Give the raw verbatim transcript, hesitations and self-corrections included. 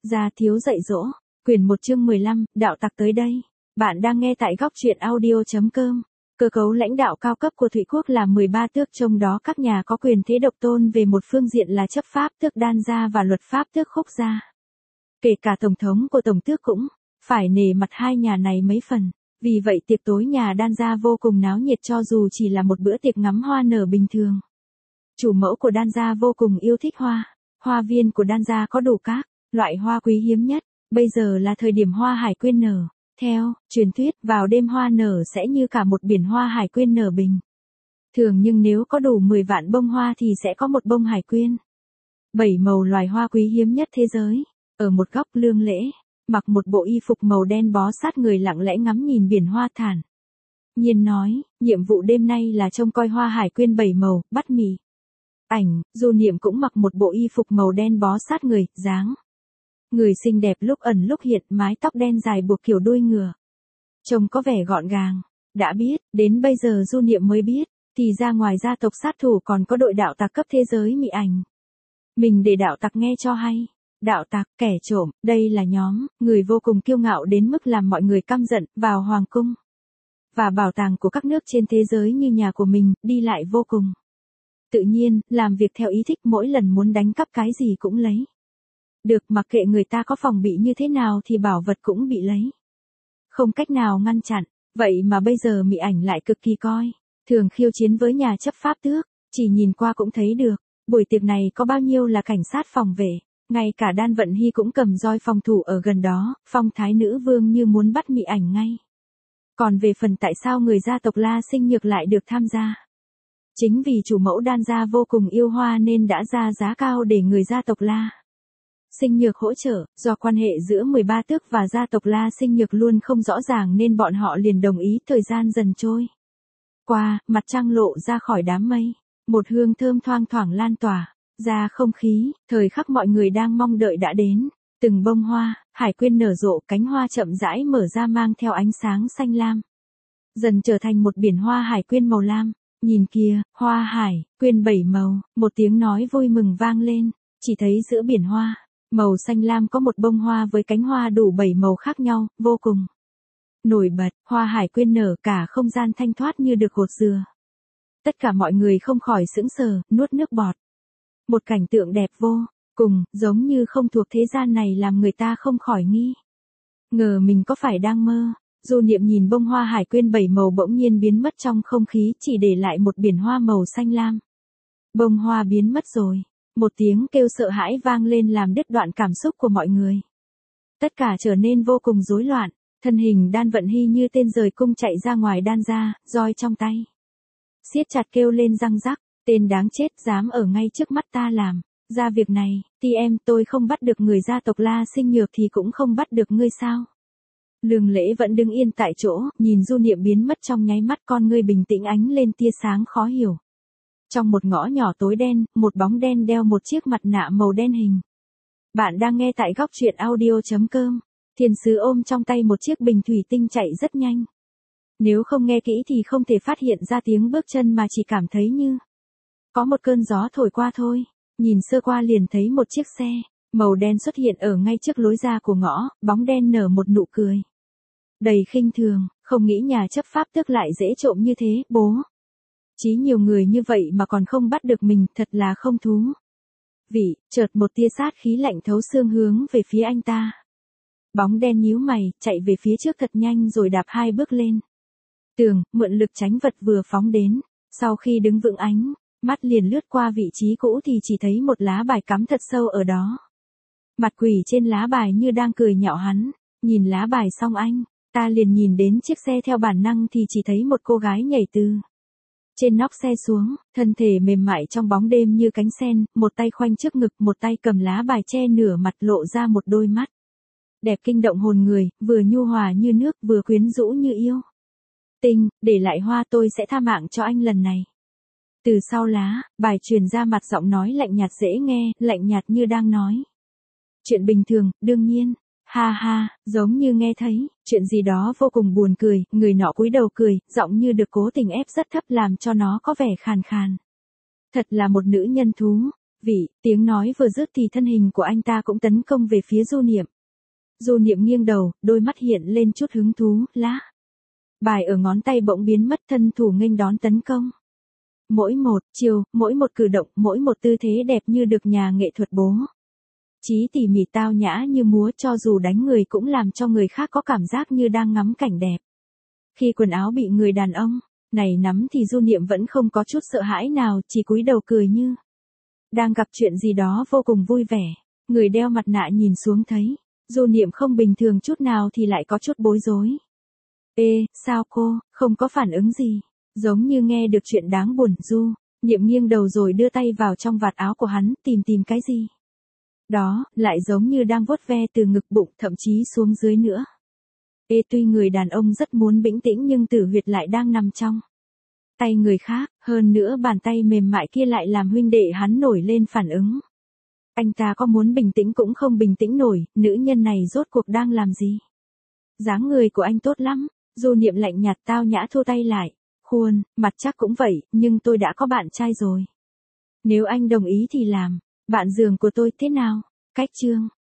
Gia thiếu dạy dỗ, quyển một chương mười lăm, đạo tặc tới đây. Bạn đang nghe tại góc truyện audio.com. Cơ cấu lãnh đạo cao cấp của Thụy Quốc là mười ba tước, trong đó các nhà có quyền thế độc tôn về một phương diện là chấp pháp tước Đan gia và luật pháp tước Khúc gia. Kể cả tổng thống của tổng tước cũng phải nể mặt hai nhà này mấy phần. Vì vậy tiệc tối nhà Đan gia vô cùng náo nhiệt cho dù chỉ là một bữa tiệc ngắm hoa nở bình thường. Chủ mẫu của Đan gia vô cùng yêu thích hoa. Hoa viên của Đan gia có đủ các loại hoa quý hiếm nhất. Bây giờ là thời điểm hoa hải quyên nở. Theo truyền thuyết, vào đêm hoa nở sẽ như cả một biển hoa hải quyên nở bình thường, nhưng nếu có đủ mười vạn bông hoa thì sẽ có một bông hải quyên. Bảy màu loài hoa quý hiếm nhất thế giới. Ở một góc, Lương Lễ mặc một bộ y phục màu đen bó sát người, lặng lẽ ngắm nhìn biển hoa, thản nhiên nói, nhiệm vụ đêm nay là trông coi hoa hải quyên bảy màu, bắt mì ảnh. Du Niệm cũng mặc một bộ y phục màu đen bó sát người, dáng người xinh đẹp lúc ẩn lúc hiện, mái tóc đen dài buộc kiểu đuôi ngựa, trông có vẻ gọn gàng. Đã biết, đến bây giờ Du Niệm mới biết, thì ra ngoài gia tộc sát thủ còn có đội đạo tặc cấp thế giới mị ảnh. Mình để đạo tặc nghe cho hay. Đạo tặc, kẻ trộm, đây là nhóm người vô cùng kiêu ngạo đến mức làm mọi người căm giận, vào hoàng cung và bảo tàng của các nước trên thế giới như nhà của mình, đi lại vô cùng tự nhiên, làm việc theo ý thích, mỗi lần muốn đánh cắp cái gì cũng lấy được, mặc kệ người ta có phòng bị như thế nào thì bảo vật cũng bị lấy. Không cách nào ngăn chặn. Vậy mà bây giờ mị ảnh lại cực kỳ coi thường khiêu chiến với nhà chấp pháp tước. Chỉ nhìn qua cũng thấy được, buổi tiệc này có bao nhiêu là cảnh sát phòng vệ. Ngay cả Đan Vận Hy cũng cầm roi phòng thủ ở gần đó, phong thái nữ vương như muốn bắt mị ảnh ngay. Còn về phần tại sao người gia tộc La Sinh Nhược lại được tham gia, chính vì chủ mẫu Đan gia vô cùng yêu hoa nên đã ra giá cao để người gia tộc La Sinh Nhược hỗ trợ. Do quan hệ giữa mười ba tước và gia tộc La Sinh Nhược luôn không rõ ràng nên bọn họ liền đồng ý. Thời gian dần trôi qua, mặt trăng lộ ra khỏi đám mây, một hương thơm thoang thoảng lan tỏa ra không khí. Thời khắc mọi người đang mong đợi đã đến. Từng bông hoa hải quyên nở rộ, cánh hoa chậm rãi mở ra mang theo ánh sáng xanh lam, dần trở thành một biển hoa hải quyên màu lam. Nhìn kìa, hoa hải quyên bảy màu. Một tiếng nói vui mừng vang lên. Chỉ thấy giữa biển hoa màu xanh lam có một bông hoa với cánh hoa đủ bảy màu khác nhau, vô cùng nổi bật. Hoa hải quyên nở, cả không gian thanh thoát như được gột rửa. Tất cả mọi người không khỏi sững sờ, nuốt nước bọt. Một cảnh tượng đẹp vô cùng, giống như không thuộc thế gian này, làm người ta không khỏi nghi ngờ mình có phải đang mơ. Du Niệm nhìn bông hoa hải quyên bảy màu bỗng nhiên biến mất trong không khí, chỉ để lại một biển hoa màu xanh lam. Bông hoa biến mất rồi. Một tiếng kêu sợ hãi vang lên làm đứt đoạn cảm xúc của mọi người. Tất cả trở nên vô cùng rối loạn. Thân hình Đan Vận Hy như tên rời cung chạy ra ngoài Đan gia, roi trong tay siết chặt, kêu lên răng rắc, tên đáng chết, dám ở ngay trước mắt ta làm ra việc này. Thì em, tôi không bắt được người gia tộc La Sinh Nhược thì cũng không bắt được ngươi sao? Lương Lễ vẫn đứng yên tại chỗ, nhìn Du Niệm biến mất trong nháy mắt, con ngươi bình tĩnh ánh lên tia sáng khó hiểu. Trong một ngõ nhỏ tối đen, một bóng đen đeo một chiếc mặt nạ màu đen hình. Bạn đang nghe tại góc truyện audio.com. Thiên sứ ôm trong tay một chiếc bình thủy tinh chạy rất nhanh. Nếu không nghe kỹ thì không thể phát hiện ra tiếng bước chân mà chỉ cảm thấy như có một cơn gió thổi qua thôi. Nhìn sơ qua liền thấy một chiếc xe màu đen xuất hiện ở ngay trước lối ra của ngõ, bóng đen nở một nụ cười đầy khinh thường. Không nghĩ nhà chấp pháp tước lại dễ trộm như thế, bố. Chí nhiều người như vậy mà còn không bắt được mình, thật là không thú vị. Chợt một tia sát khí lạnh thấu xương hướng về phía anh ta. Bóng đen nhíu mày, chạy về phía trước thật nhanh rồi đạp hai bước lên tường, mượn lực tránh vật vừa phóng đến. Sau khi đứng vững ánh mắt liền lướt qua vị trí cũ thì chỉ thấy một lá bài cắm thật sâu ở đó. Mặt quỷ trên lá bài như đang cười nhạo hắn. Nhìn lá bài xong anh ta liền nhìn đến chiếc xe, theo bản năng thì chỉ thấy một cô gái nhảy từ trên nóc xe xuống, thân thể mềm mại trong bóng đêm như cánh sen, một tay khoanh trước ngực, một tay cầm lá bài che nửa mặt, lộ ra một đôi mắt đẹp kinh động hồn người, vừa nhu hòa như nước, vừa quyến rũ như yêu tinh. Để lại hoa, tôi sẽ tha mạng cho anh lần này. Từ sau lá bài truyền ra mặt giọng nói lạnh nhạt dễ nghe, lạnh nhạt như đang nói chuyện bình thường. Đương nhiên, ha ha, giống như nghe thấy chuyện gì đó vô cùng buồn cười. Người nọ cúi đầu cười, giọng như được cố tình ép rất thấp làm cho nó có vẻ khàn khàn. Thật là một nữ nhân thú Vị, tiếng nói vừa dứt thì thân hình của anh ta cũng tấn công về phía Du Niệm. Du Niệm nghiêng đầu, đôi mắt hiện lên chút hứng thú, lá. Bài ở ngón tay bỗng biến mất, thân thủ nghênh đón tấn công. Mỗi một chiều, mỗi một cử động, mỗi một tư thế đẹp như được nhà nghệ thuật bố trí tỉ mỉ tao nhã như múa, cho dù đánh người cũng làm cho người khác có cảm giác như đang ngắm cảnh đẹp. Khi quần áo bị người đàn ông này nắm thì Du Niệm vẫn không có chút sợ hãi nào, chỉ cúi đầu cười như đang gặp chuyện gì đó vô cùng vui vẻ. Người đeo mặt nạ nhìn xuống thấy Du Niệm không bình thường chút nào thì lại có chút bối rối. Ê, sao cô, không có phản ứng gì? Giống như nghe được chuyện đáng buồn. Du Niệm nghiêng đầu rồi đưa tay vào trong vạt áo của hắn, tìm tìm cái gì đó, lại giống như đang vuốt ve từ ngực bụng, thậm chí xuống dưới nữa. Ê, tuy người đàn ông rất muốn bình tĩnh nhưng tử huyệt lại đang nằm trong tay người khác, hơn nữa bàn tay mềm mại kia lại làm huynh đệ hắn nổi lên phản ứng. Anh ta có muốn bình tĩnh cũng không bình tĩnh nổi, nữ nhân này rốt cuộc đang làm gì? Dáng người của anh tốt lắm. Du Niệm lạnh nhạt tao nhã thu tay lại. Khuôn, mặt chắc cũng vậy, nhưng tôi đã có bạn trai rồi. Nếu anh đồng ý thì làm bạn giường của tôi thế nào? Cách chương